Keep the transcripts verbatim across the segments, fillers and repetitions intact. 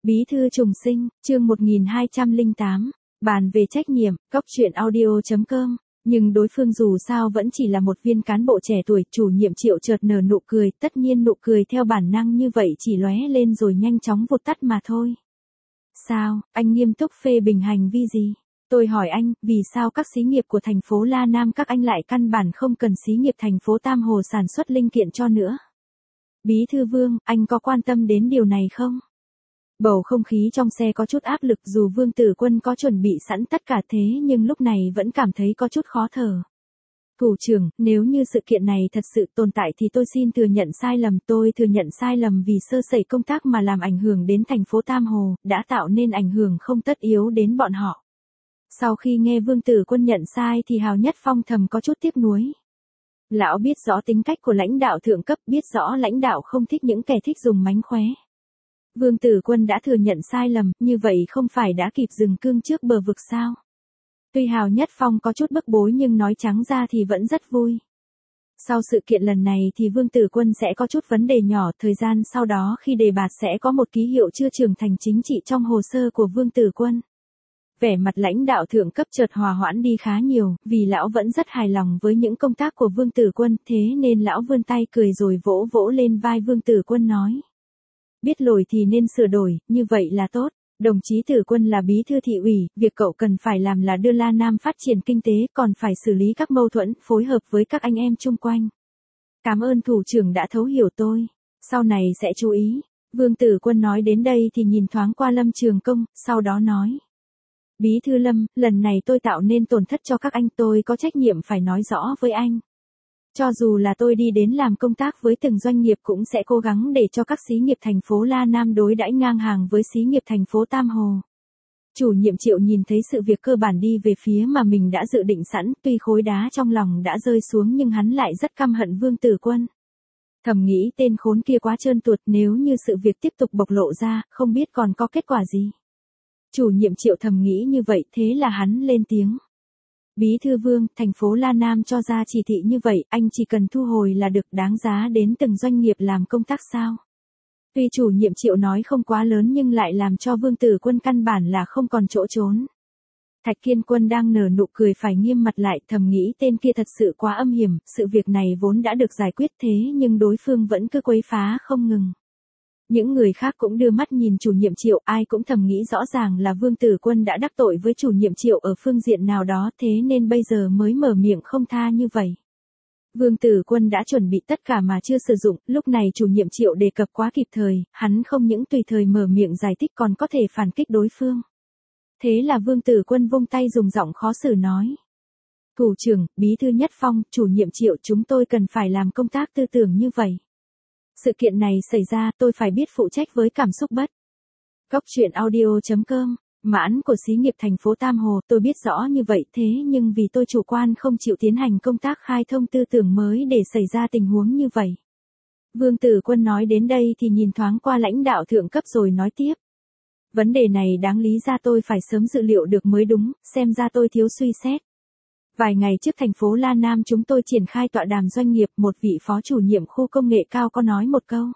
Bí thư trùng sinh, chương một nghìn hai trăm lẻ tám, bàn về trách nhiệm, cóc truyện audio chấm com. Nhưng đối phương dù sao vẫn chỉ là một viên cán bộ trẻ tuổi, chủ nhiệm Triệu chợt nở nụ cười, tất nhiên nụ cười theo bản năng như vậy chỉ lóe lên rồi nhanh chóng vụt tắt mà thôi. Sao, anh nghiêm túc phê bình hành vi gì? Tôi hỏi anh, vì sao các xí nghiệp của thành phố La Nam các anh lại căn bản không cần xí nghiệp thành phố Tam Hồ sản xuất linh kiện cho nữa? Bí thư Vương, anh có quan tâm đến điều này không? Bầu không khí trong xe có chút áp lực, dù Vương Tử Quân có chuẩn bị sẵn tất cả thế nhưng lúc này vẫn cảm thấy có chút khó thở. Thủ trưởng, nếu như sự kiện này thật sự tồn tại thì tôi xin thừa nhận sai lầm, tôi thừa nhận sai lầm vì sơ sẩy công tác mà làm ảnh hưởng đến thành phố Tam Hồ, đã tạo nên ảnh hưởng không tất yếu đến bọn họ. Sau khi nghe Vương Tử Quân nhận sai thì Hào Nhất Phong thầm có chút tiếc nuối. Lão biết rõ tính cách của lãnh đạo thượng cấp, biết rõ lãnh đạo không thích những kẻ thích dùng mánh khóe. Vương Tử Quân đã thừa nhận sai lầm, như vậy không phải đã kịp dừng cương trước bờ vực sao? Tuy Hào Nhất Phong có chút bức bối nhưng nói trắng ra thì vẫn rất vui. Sau sự kiện lần này thì Vương Tử Quân sẽ có chút vấn đề nhỏ, thời gian sau đó khi đề bạt sẽ có một ký hiệu chưa trưởng thành chính trị trong hồ sơ của Vương Tử Quân. Vẻ mặt lãnh đạo thượng cấp chợt hòa hoãn đi khá nhiều, vì lão vẫn rất hài lòng với những công tác của Vương Tử Quân, thế nên lão vươn tay cười rồi vỗ vỗ lên vai Vương Tử Quân nói. Biết lỗi thì nên sửa đổi, như vậy là tốt. Đồng chí Tử Quân là bí thư thị ủy, việc cậu cần phải làm là đưa La Nam phát triển kinh tế, còn phải xử lý các mâu thuẫn, phối hợp với các anh em chung quanh. Cảm ơn thủ trưởng đã thấu hiểu tôi. Sau này sẽ chú ý. Vương Tử Quân nói đến đây thì nhìn thoáng qua Lâm Trường Công, sau đó nói. Bí thư Lâm, lần này tôi tạo nên tổn thất cho các anh, tôi có trách nhiệm phải nói rõ với anh. Cho dù là tôi đi đến làm công tác với từng doanh nghiệp cũng sẽ cố gắng để cho các xí nghiệp thành phố La Nam đối đãi ngang hàng với xí nghiệp thành phố Tam Hồ. Chủ nhiệm Triệu nhìn thấy sự việc cơ bản đi về phía mà mình đã dự định sẵn, tuy khối đá trong lòng đã rơi xuống nhưng hắn lại rất căm hận Vương Tử Quân. Thầm nghĩ tên khốn kia quá trơn tuột, nếu như sự việc tiếp tục bộc lộ ra, không biết còn có kết quả gì. Chủ nhiệm Triệu thầm nghĩ như vậy, thế là hắn lên tiếng. Bí thư Vương, thành phố La Nam cho ra chỉ thị như vậy, anh chỉ cần thu hồi là được, đáng giá đến từng doanh nghiệp làm công tác sao? Tuy chủ nhiệm Triệu nói không quá lớn nhưng lại làm cho Vương Tử Quân căn bản là không còn chỗ trốn. Thạch Kiên Quân đang nở nụ cười phải nghiêm mặt lại, thầm nghĩ tên kia thật sự quá âm hiểm, sự việc này vốn đã được giải quyết thế nhưng đối phương vẫn cứ quấy phá không ngừng. Những người khác cũng đưa mắt nhìn chủ nhiệm Triệu, ai cũng thầm nghĩ rõ ràng là Vương Tử Quân đã đắc tội với chủ nhiệm Triệu ở phương diện nào đó, thế nên bây giờ mới mở miệng không tha như vậy. Vương Tử Quân đã chuẩn bị tất cả mà chưa sử dụng, lúc này chủ nhiệm Triệu đề cập quá kịp thời, hắn không những tùy thời mở miệng giải thích còn có thể phản kích đối phương. Thế là Vương Tử Quân vung tay dùng giọng khó xử nói. Thủ trưởng, bí thư Nhất Phong, chủ nhiệm Triệu, chúng tôi cần phải làm công tác tư tưởng như vậy. Sự kiện này xảy ra, tôi phải biết phụ trách với cảm xúc bất. Cóc truyện audio chấm com, mãn của xí nghiệp thành phố Tam Hồ, tôi biết rõ như vậy thế nhưng vì tôi chủ quan không chịu tiến hành công tác khai thông tư tưởng mới để xảy ra tình huống như vậy. Vương Tử Quân nói đến đây thì nhìn thoáng qua lãnh đạo thượng cấp rồi nói tiếp. Vấn đề này đáng lý ra tôi phải sớm dự liệu được mới đúng, xem ra tôi thiếu suy xét. Vài ngày trước thành phố La Nam chúng tôi triển khai tọa đàm doanh nghiệp, một vị phó chủ nhiệm khu công nghệ cao có nói một câu.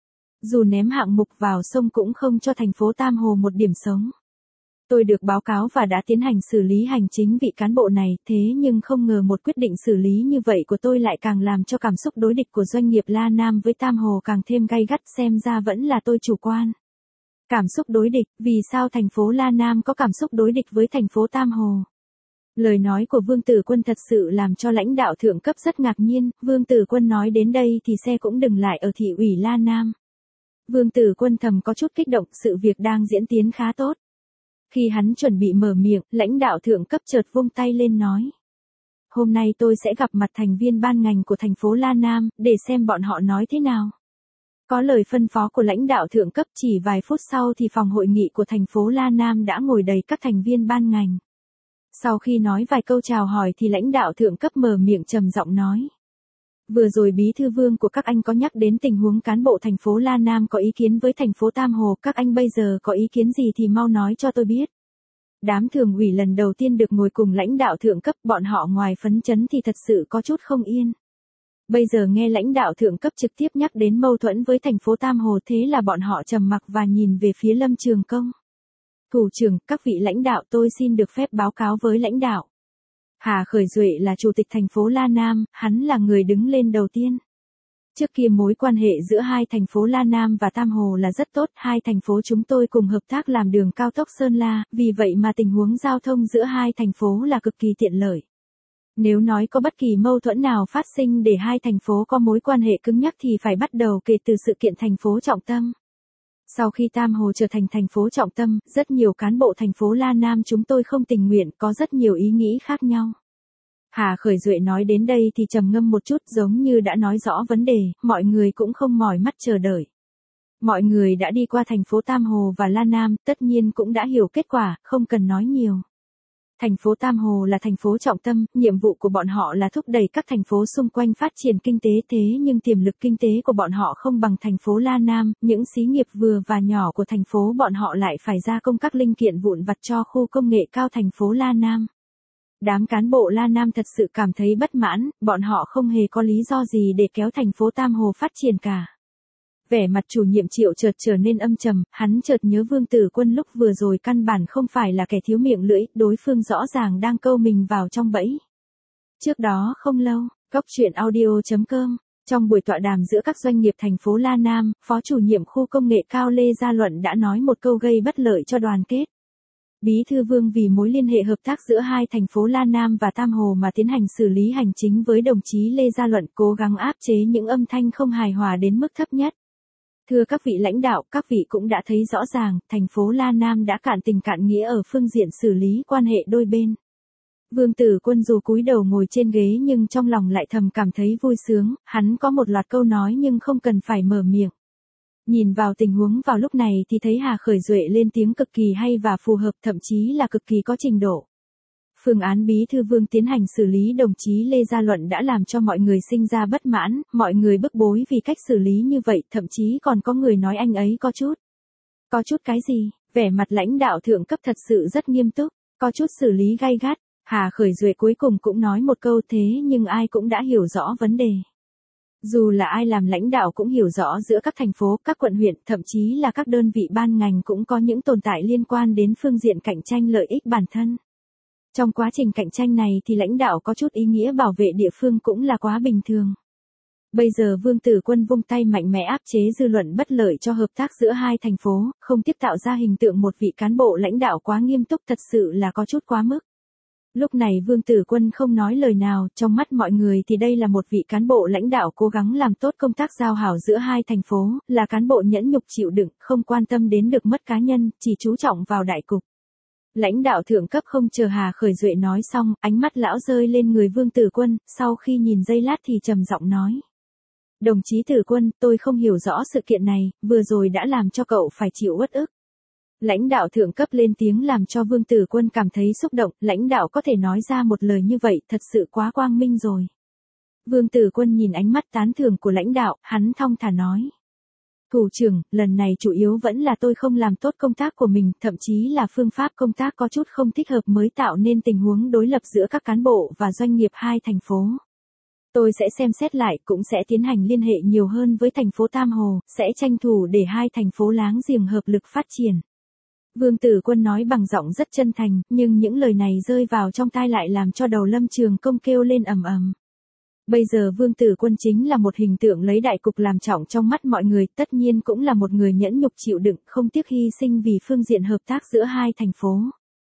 Dù ném hạng mục vào sông cũng không cho thành phố Tam Hồ một điểm sống. Tôi được báo cáo và đã tiến hành xử lý hành chính vị cán bộ này, thế nhưng không ngờ một quyết định xử lý như vậy của tôi lại càng làm cho cảm xúc đối địch của doanh nghiệp La Nam với Tam Hồ càng thêm gay gắt, xem ra vẫn là tôi chủ quan. Cảm xúc đối địch, vì sao thành phố La Nam có cảm xúc đối địch với thành phố Tam Hồ? Lời nói của Vương Tử Quân thật sự làm cho lãnh đạo thượng cấp rất ngạc nhiên, Vương Tử Quân nói đến đây thì xe cũng dừng lại ở thị ủy La Nam. Vương Tử Quân thầm có chút kích động, sự việc đang diễn tiến khá tốt. Khi hắn chuẩn bị mở miệng, lãnh đạo thượng cấp chợt vung tay lên nói. Hôm nay tôi sẽ gặp mặt thành viên ban ngành của thành phố La Nam, để xem bọn họ nói thế nào. Có lời phân phó của lãnh đạo thượng cấp, chỉ vài phút sau thì phòng hội nghị của thành phố La Nam đã ngồi đầy các thành viên ban ngành. Sau khi nói vài câu chào hỏi thì lãnh đạo thượng cấp mở miệng trầm giọng nói. Vừa rồi bí thư Vương của các anh có nhắc đến tình huống cán bộ thành phố La Nam có ý kiến với thành phố Tam Hồ, các anh bây giờ có ý kiến gì thì mau nói cho tôi biết. Đám thường ủy lần đầu tiên được ngồi cùng lãnh đạo thượng cấp, bọn họ ngoài phấn chấn thì thật sự có chút không yên. Bây giờ nghe lãnh đạo thượng cấp trực tiếp nhắc đến mâu thuẫn với thành phố Tam Hồ, thế là bọn họ trầm mặc và nhìn về phía Lâm Trường Công. Thủ trưởng, các vị lãnh đạo, tôi xin được phép báo cáo với lãnh đạo. Hà Khởi Duệ là chủ tịch thành phố La Nam, hắn là người đứng lên đầu tiên. Trước kia mối quan hệ giữa hai thành phố La Nam và Tam Hồ là rất tốt, hai thành phố chúng tôi cùng hợp tác làm đường cao tốc Sơn La, vì vậy mà tình huống giao thông giữa hai thành phố là cực kỳ tiện lợi. Nếu nói có bất kỳ mâu thuẫn nào phát sinh để hai thành phố có mối quan hệ cứng nhắc thì phải bắt đầu kể từ sự kiện thành phố trọng tâm. Sau khi Tam Hồ trở thành thành phố trọng tâm, rất nhiều cán bộ thành phố La Nam chúng tôi không tình nguyện, có rất nhiều ý nghĩ khác nhau. Hà Khởi Duệ nói đến đây thì trầm ngâm một chút, giống như đã nói rõ vấn đề, mọi người cũng không mỏi mắt chờ đợi. Mọi người đã đi qua thành phố Tam Hồ và La Nam, tất nhiên cũng đã hiểu kết quả, không cần nói nhiều. Thành phố Tam Hồ là thành phố trọng tâm, nhiệm vụ của bọn họ là thúc đẩy các thành phố xung quanh phát triển kinh tế, thế nhưng tiềm lực kinh tế của bọn họ không bằng thành phố La Nam, những xí nghiệp vừa và nhỏ của thành phố bọn họ lại phải gia công các linh kiện vụn vặt cho khu công nghệ cao thành phố La Nam. Đám cán bộ La Nam thật sự cảm thấy bất mãn, bọn họ không hề có lý do gì để kéo thành phố Tam Hồ phát triển cả. Vẻ mặt chủ nhiệm Triệu chợt trở nên âm trầm, hắn chợt nhớ Vương Tử Quân lúc vừa rồi căn bản không phải là kẻ thiếu miệng lưỡi, đối phương rõ ràng đang câu mình vào trong bẫy. Trước đó không lâu, Cóc Truyện Audio chấm com, trong buổi tọa đàm giữa các doanh nghiệp thành phố La Nam, Phó chủ nhiệm khu công nghệ cao Lê Gia Luận đã nói một câu gây bất lợi cho đoàn kết. Bí thư Vương vì mối liên hệ hợp tác giữa hai thành phố La Nam và Tam Hồ mà tiến hành xử lý hành chính với đồng chí Lê Gia Luận, cố gắng áp chế những âm thanh không hài hòa đến mức thấp nhất. Thưa các vị lãnh đạo, các vị cũng đã thấy rõ ràng, thành phố La Nam đã cạn tình cạn nghĩa ở phương diện xử lý quan hệ đôi bên. Vương Tử Quân dù cúi đầu ngồi trên ghế nhưng trong lòng lại thầm cảm thấy vui sướng, hắn có một loạt câu nói nhưng không cần phải mở miệng. Nhìn vào tình huống vào lúc này thì thấy Hà Khởi Duệ lên tiếng cực kỳ hay và phù hợp, thậm chí là cực kỳ có trình độ. Phương án Bí thư Vương tiến hành xử lý đồng chí Lê Gia Luận đã làm cho mọi người sinh ra bất mãn, mọi người bức bối vì cách xử lý như vậy, thậm chí còn có người nói anh ấy có chút. Có chút cái gì? Vẻ mặt lãnh đạo thượng cấp thật sự rất nghiêm túc, có chút xử lý gay gắt. Hà Khởi Duệ cuối cùng cũng nói một câu thế nhưng ai cũng đã hiểu rõ vấn đề. Dù là ai làm lãnh đạo cũng hiểu rõ giữa các thành phố, các quận huyện, thậm chí là các đơn vị ban ngành cũng có những tồn tại liên quan đến phương diện cạnh tranh lợi ích bản thân. Trong quá trình cạnh tranh này thì lãnh đạo có chút ý nghĩa bảo vệ địa phương cũng là quá bình thường. Bây giờ Vương Tử Quân vung tay mạnh mẽ áp chế dư luận bất lợi cho hợp tác giữa hai thành phố, không tiếp tạo ra hình tượng một vị cán bộ lãnh đạo quá nghiêm túc, thật sự là có chút quá mức. Lúc này Vương Tử Quân không nói lời nào, trong mắt mọi người thì đây là một vị cán bộ lãnh đạo cố gắng làm tốt công tác giao hảo giữa hai thành phố, là cán bộ nhẫn nhục chịu đựng, không quan tâm đến được mất cá nhân, chỉ chú trọng vào đại cục. Lãnh đạo thượng cấp không chờ Hà Khởi Duệ nói xong, ánh mắt lão rơi lên người Vương Tử Quân, sau khi nhìn giây lát thì trầm giọng nói. Đồng chí Tử Quân, tôi không hiểu rõ sự kiện này, vừa rồi đã làm cho cậu phải chịu uất ức. Lãnh đạo thượng cấp lên tiếng làm cho Vương Tử Quân cảm thấy xúc động, lãnh đạo có thể nói ra một lời như vậy, thật sự quá quang minh rồi. Vương Tử Quân nhìn ánh mắt tán thưởng của lãnh đạo, hắn thong thả nói. Thủ trưởng, lần này chủ yếu vẫn là tôi không làm tốt công tác của mình, thậm chí là phương pháp công tác có chút không thích hợp mới tạo nên tình huống đối lập giữa các cán bộ và doanh nghiệp hai thành phố. Tôi sẽ xem xét lại, cũng sẽ tiến hành liên hệ nhiều hơn với thành phố Tam Hồ, sẽ tranh thủ để hai thành phố láng giềng hợp lực phát triển. Vương Tử Quân nói bằng giọng rất chân thành, nhưng những lời này rơi vào trong tai lại làm cho đầu Lâm Trường Công kêu lên ầm ầm. Bây giờ Vương Tử Quân chính là một hình tượng lấy đại cục làm trọng trong mắt mọi người, tất nhiên cũng là một người nhẫn nhục chịu đựng, không tiếc hy sinh vì phương diện hợp tác giữa hai thành phố.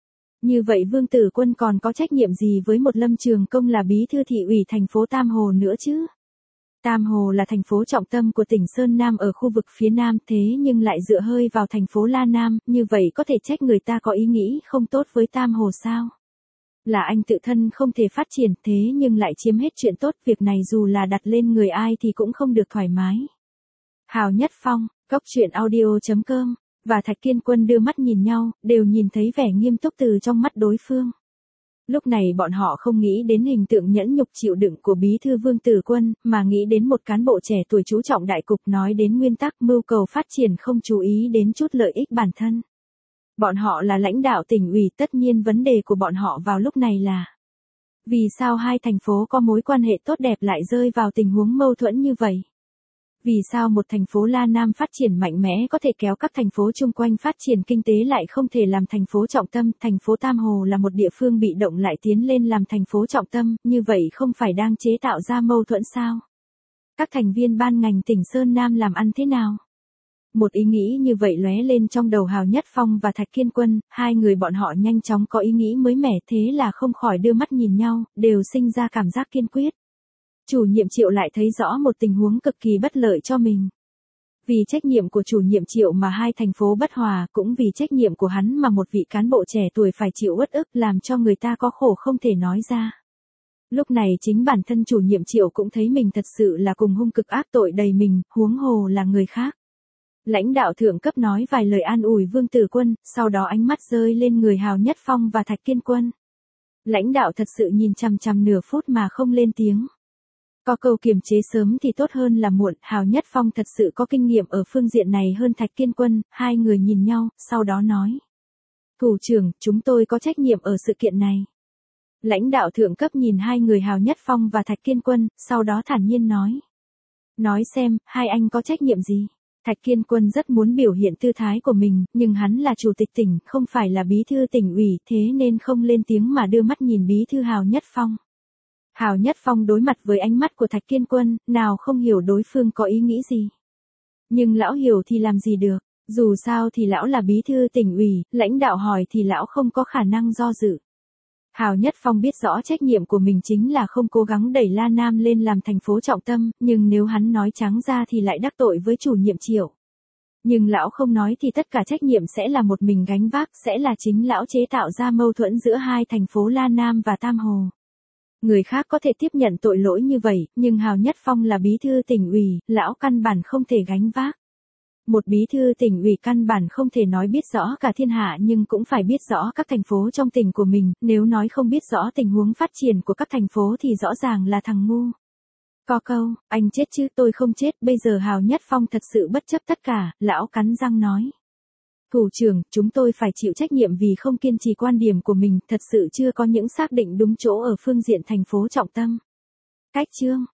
Như vậy Vương Tử Quân còn có trách nhiệm gì với một Lâm Trường Công là bí thư thị ủy thành phố Tam Hồ nữa chứ? Tam Hồ là thành phố trọng tâm của tỉnh Sơn Nam ở khu vực phía Nam, thế nhưng lại dựa hơi vào thành phố La Nam, như vậy có thể trách người ta có ý nghĩ không tốt với Tam Hồ sao? Là anh tự thân không thể phát triển, thế nhưng lại chiếm hết chuyện tốt, việc này dù là đặt lên người ai thì cũng không được thoải mái. Hào Nhất Phong, Cóc Truyện Audio chấm com, và Thạch Kiên Quân đưa mắt nhìn nhau, đều nhìn thấy vẻ nghiêm túc từ trong mắt đối phương. Lúc này bọn họ không nghĩ đến hình tượng nhẫn nhục chịu đựng của bí thư Vương Tử Quân, mà nghĩ đến một cán bộ trẻ tuổi chú trọng đại cục, nói đến nguyên tắc mưu cầu phát triển không chú ý đến chút lợi ích bản thân. Bọn họ là lãnh đạo tỉnh ủy, tất nhiên vấn đề của bọn họ vào lúc này là Vì sao hai thành phố có mối quan hệ tốt đẹp lại rơi vào tình huống mâu thuẫn như vậy? Vì sao một thành phố La Nam phát triển mạnh mẽ có thể kéo các thành phố chung quanh phát triển kinh tế lại không thể làm thành phố trọng tâm, thành phố Tam Hồ là một địa phương bị động lại tiến lên làm thành phố trọng tâm, như vậy không phải đang chế tạo ra mâu thuẫn sao? Các thành viên ban ngành tỉnh Sơn Nam làm ăn thế nào? Một ý nghĩ như vậy lóe lên trong đầu Hào Nhất Phong và Thạch Kiên Quân, hai người bọn họ nhanh chóng có ý nghĩ mới mẻ, thế là không khỏi đưa mắt nhìn nhau, đều sinh ra cảm giác kiên quyết. Chủ nhiệm Triệu lại thấy rõ một tình huống cực kỳ bất lợi cho mình. Vì trách nhiệm của chủ nhiệm Triệu mà hai thành phố bất hòa, cũng vì trách nhiệm của hắn mà một vị cán bộ trẻ tuổi phải chịu uất ức, làm cho người ta có khổ không thể nói ra. Lúc này chính bản thân chủ nhiệm Triệu cũng thấy mình thật sự là cùng hung cực ác tội đầy mình, huống hồ là người khác. Lãnh đạo thượng cấp nói vài lời an ủi Vương Tử Quân, sau đó ánh mắt rơi lên người Hào Nhất Phong và Thạch Kiên Quân. Lãnh đạo thật sự nhìn chằm chằm nửa phút mà không lên tiếng. Có câu kiềm chế sớm thì tốt hơn là muộn, Hào Nhất Phong thật sự có kinh nghiệm ở phương diện này hơn Thạch Kiên Quân, hai người nhìn nhau, sau đó nói. Thủ trưởng, chúng tôi có trách nhiệm ở sự kiện này. Lãnh đạo thượng cấp nhìn hai người Hào Nhất Phong và Thạch Kiên Quân, sau đó thản nhiên nói. Nói xem, hai anh có trách nhiệm gì? Thạch Kiên Quân rất muốn biểu hiện tư thái của mình, nhưng hắn là chủ tịch tỉnh, không phải là bí thư tỉnh ủy, thế nên không lên tiếng mà đưa mắt nhìn bí thư Hào Nhất Phong. Hào Nhất Phong đối mặt với ánh mắt của Thạch Kiên Quân, nào không hiểu đối phương có ý nghĩ gì. Nhưng lão hiểu thì làm gì được, dù sao thì lão là bí thư tỉnh ủy, lãnh đạo hỏi thì lão không có khả năng do dự. Hào Nhất Phong biết rõ trách nhiệm của mình chính là không cố gắng đẩy La Nam lên làm thành phố trọng tâm, nhưng nếu hắn nói trắng ra thì lại đắc tội với chủ nhiệm Triệu. Nhưng lão không nói thì tất cả trách nhiệm sẽ là một mình gánh vác, sẽ là chính lão chế tạo ra mâu thuẫn giữa hai thành phố La Nam và Tam Hồ. Người khác có thể tiếp nhận tội lỗi như vậy, nhưng Hào Nhất Phong là bí thư tỉnh ủy, lão căn bản không thể gánh vác. Một bí thư tỉnh ủy căn bản không thể nói biết rõ cả thiên hạ nhưng cũng phải biết rõ các thành phố trong tỉnh của mình, nếu nói không biết rõ tình huống phát triển của các thành phố thì rõ ràng là thằng ngu. Có câu, anh chết chứ tôi không chết, bây giờ Hào Nhất Phong thật sự bất chấp tất cả, lão cắn răng nói. Thủ trưởng, chúng tôi phải chịu trách nhiệm vì không kiên trì quan điểm của mình, thật sự chưa có những xác định đúng chỗ ở phương diện thành phố trọng tâm. Cách chương